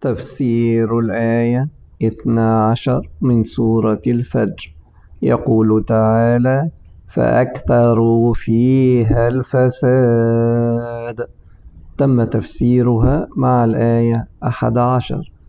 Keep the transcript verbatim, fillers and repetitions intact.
تفسير الآية اثنا عشر من سورة الفجر. يقول تعالى: فأكثروا فيها الفساد. تم تفسيرها مع الآية أحد عشر.